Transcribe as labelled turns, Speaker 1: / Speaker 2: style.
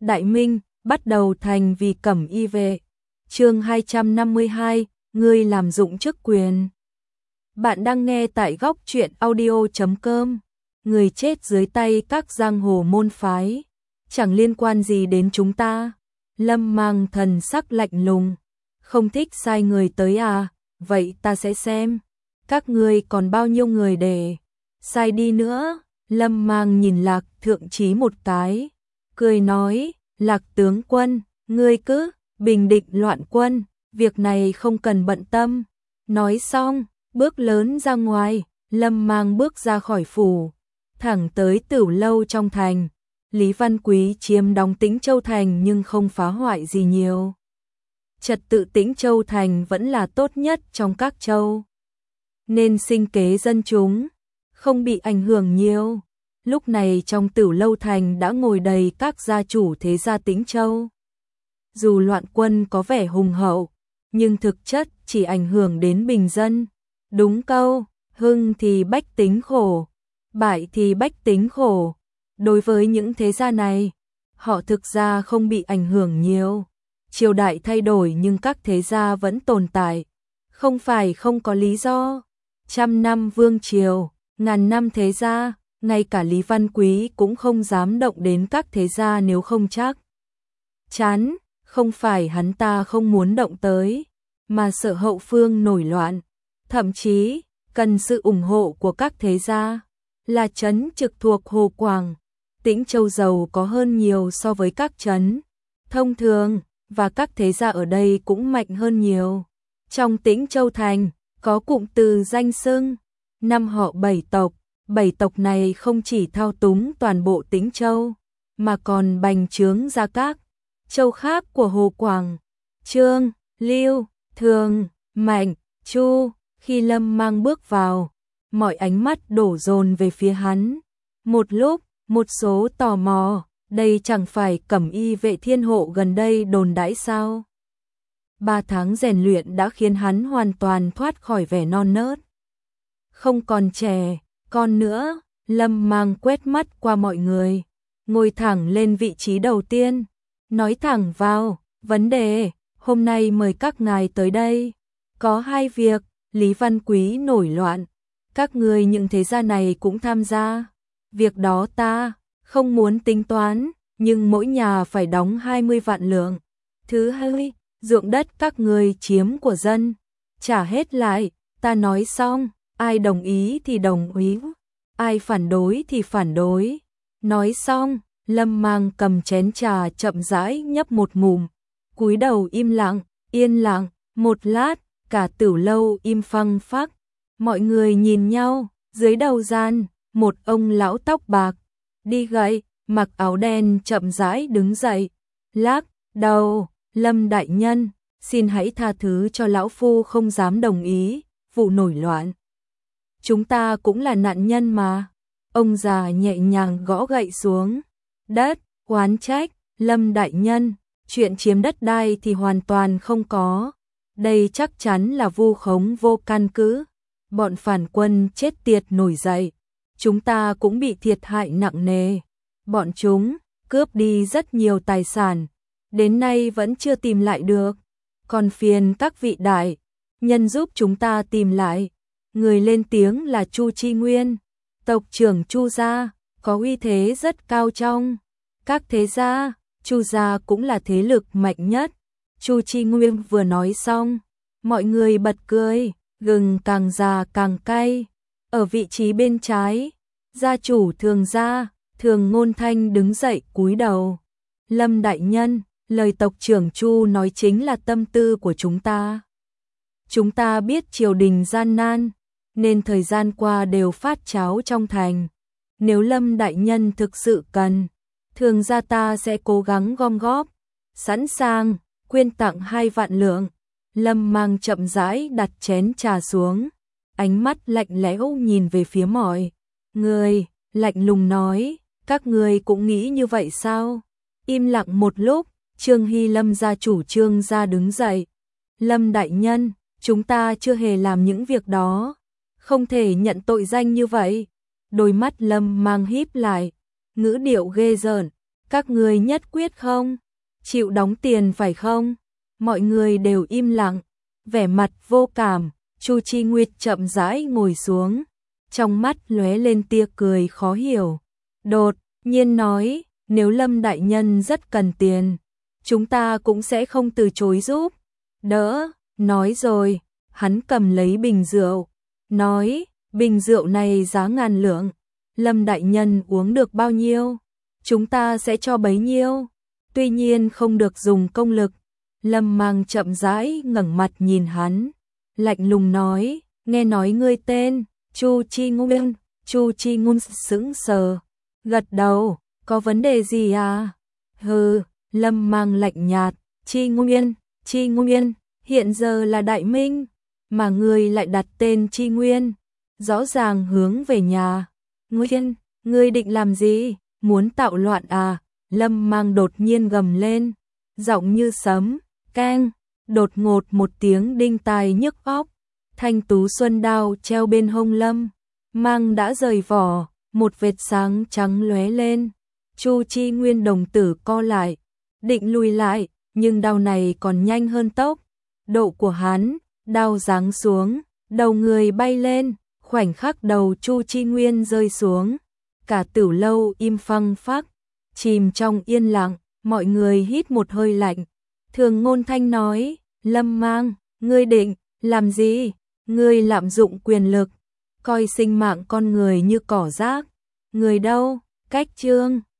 Speaker 1: Đại Minh, bắt đầu thành vì cẩm y vệ. Chương 252, ngươi làm dụng chức quyền. Bạn đang nghe tại góc truyện audio.com. Người chết dưới tay các giang hồ môn phái, chẳng liên quan gì đến chúng ta. Lâm Mang thần sắc lạnh lùng, không thích sai người tới à, vậy ta sẽ xem các ngươi còn bao nhiêu người để sai đi nữa. Lâm Mang nhìn Lạc Thượng Chí một cái, cười nói, Lạc tướng quân, ngươi cứ bình định loạn quân, việc này không cần bận tâm. Nói xong, bước lớn ra ngoài, Lâm Mang bước ra khỏi phủ, thẳng tới Tửu lâu trong thành. Lý Văn Quý chiếm đóng Tĩnh Châu thành nhưng không phá hoại gì nhiều. Trật tự Tĩnh Châu thành vẫn là tốt nhất trong các châu, nên sinh kế dân chúng không bị ảnh hưởng nhiều. Lúc này trong Tửu lâu thành đã ngồi đầy các gia chủ thế gia Tĩnh Châu. Dù loạn quân có vẻ hùng hậu, nhưng thực chất chỉ ảnh hưởng đến bình dân. Đúng câu, hưng thì bách tính khổ, bại thì bách tính khổ. Đối với những thế gia này, họ thực ra không bị ảnh hưởng nhiều. Triều đại thay đổi nhưng các thế gia vẫn tồn tại, không phải không có lý do. 100 năm vương triều, ngàn năm thế gia, ngay cả Lý Văn Quý cũng không dám động đến các thế gia nếu không chắc chắn. Không phải hắn ta không muốn động tới, mà sợ hậu phương nổi loạn, thậm chí cần sự ủng hộ của các thế gia. Là trấn trực thuộc Hồ Quảng, Tĩnh Châu giàu có hơn nhiều so với các trấn thông thường, và các thế gia ở đây cũng mạnh hơn nhiều. Trong Tĩnh Châu thành có cụm từ danh xưng năm họ bảy tộc. Bảy tộc này không chỉ thao túng toàn bộ Tĩnh Châu, mà còn bành trướng ra các châu khác của Hồ Quảng, Trương, Lưu, Thường, Mạnh, Chu. Khi Lâm Mang bước vào, mọi ánh mắt đổ dồn về phía hắn. Một lúc, một số tò mò, đây chẳng phải cẩm y vệ thiên hộ gần đây đồn đãi sao? 3 tháng rèn luyện đã khiến hắn hoàn toàn thoát khỏi vẻ non nớt, không còn trẻ con nữa. Lâm Mang quét mắt qua mọi người, ngồi thẳng lên vị trí đầu tiên, nói thẳng vào vấn đề. Hôm nay mời các ngài tới đây, có 2 việc. Lý Văn Quý nổi loạn, các ngươi những thế gia này cũng tham gia. Việc đó ta không muốn tính toán, nhưng mỗi nhà phải đóng 20 vạn lượng. Thứ hai, ruộng đất các ngươi chiếm của dân, trả hết lại. Ta nói xong, ai đồng ý thì đồng ý, ai phản đối thì phản đối. Nói xong, Lâm Mang cầm chén trà chậm rãi nhấp một ngụm, cúi đầu im lặng. Yên lặng một lát, cả Tửu lâu im phăng phắc. Mọi người nhìn nhau. Dưới đầu gian, một ông lão tóc bạc, đi gậy, mặc áo đen chậm rãi đứng dậy, lắc đầu. Lâm đại nhân, xin hãy tha thứ cho lão phu không dám đồng ý. Vụ nổi loạn, chúng ta cũng là nạn nhân mà. Ông già nhẹ nhàng gõ gậy xuống đất, oán trách. Lâm đại nhân, chuyện chiếm đất đai thì hoàn toàn không có. Đây chắc chắn là vu khống vô căn cứ. Bọn phản quân chết tiệt nổi dậy, chúng ta cũng bị thiệt hại nặng nề. Bọn chúng cướp đi rất nhiều tài sản, đến nay vẫn chưa tìm lại được. Còn phiền các vị đại nhân giúp chúng ta tìm lại. Người lên tiếng là Chu Chi Nguyên, tộc trưởng Chu gia, có uy thế rất cao trong các thế gia. Chu gia cũng là thế lực mạnh nhất. Chu Chi Nguyên vừa nói xong, mọi người bật cười. Gừng càng già càng cay. Ở vị trí bên trái, gia chủ Thường gia, Thường Ngôn Thanh đứng dậy cúi đầu. Lâm đại nhân, lời tộc trưởng Chu nói chính là tâm tư của chúng ta. Chúng ta biết triều đình gian nan, nên thời gian qua đều phát cháo trong thành. Nếu Lâm đại nhân thực sự cần, Thường gia ta sẽ cố gắng gom góp, sẵn sàng quyên tặng 2 vạn lượng. Lâm Mang chậm rãi đặt chén trà xuống, ánh mắt lạnh lẽo nhìn về phía mọi người, lạnh lùng nói, các ngươi cũng nghĩ như vậy sao? Im lặng một lúc, Trương Hy Lâm gia chủ Trương gia đứng dậy. Lâm đại nhân, chúng ta chưa hề làm những việc đó, không thể nhận tội danh như vậy. Đôi mắt Lâm Mang híp lại, ngữ điệu ghê rợn, Các người nhất quyết không? Chịu đóng tiền phải không? Mọi người đều im lặng, vẻ mặt vô cảm. Chu Chi Nguyệt chậm rãi ngồi xuống, trong mắt lóe lên tia cười khó hiểu. Đột nhiên nói, nếu Lâm đại nhân rất cần tiền, chúng ta cũng sẽ không từ chối giúp. Đỡ, nói rồi, hắn cầm lấy bình rượu, nói, bình rượu này giá ngàn lượng, Lâm đại nhân uống được bao nhiêu, chúng ta sẽ cho bấy nhiêu, tuy nhiên không được dùng công lực. Lâm Mang chậm rãi ngẩng mặt nhìn hắn, lạnh lùng nói, nghe nói ngươi tên Chu Chi Nguyên. Chu Chi Nguyên sững sờ, gật đầu, có vấn đề gì à? Hừ, Lâm Mang lạnh nhạt, Chi Nguyên, hiện giờ là Đại Minh, mà ngươi lại đặt tên Chi Nguyên, rõ ràng hướng về nhà. Nguyên, ngươi định làm gì? Muốn tạo loạn à? Lâm Mang đột nhiên gầm lên, giọng như sấm, keng, đột ngột một tiếng đinh tai nhức óc. Thanh tú xuân đao treo bên hông Lâm Mang đã rời vỏ, một vệt sáng trắng lóe lên. Chu Chi Nguyên đồng tử co lại, định lùi lại, nhưng đao này còn nhanh hơn tốc độ của hắn, đao giáng xuống, đầu người bay lên, khoảnh khắc đầu Chu Chi Nguyên rơi xuống, cả Tử lâu im phăng phắc, chìm trong yên lặng, mọi người hít một hơi lạnh. Thường Ngôn Thanh nói, Lâm Mang, ngươi định làm gì? Ngươi lạm dụng quyền lực, coi sinh mạng con người như cỏ rác. Người đâu? Cách Chương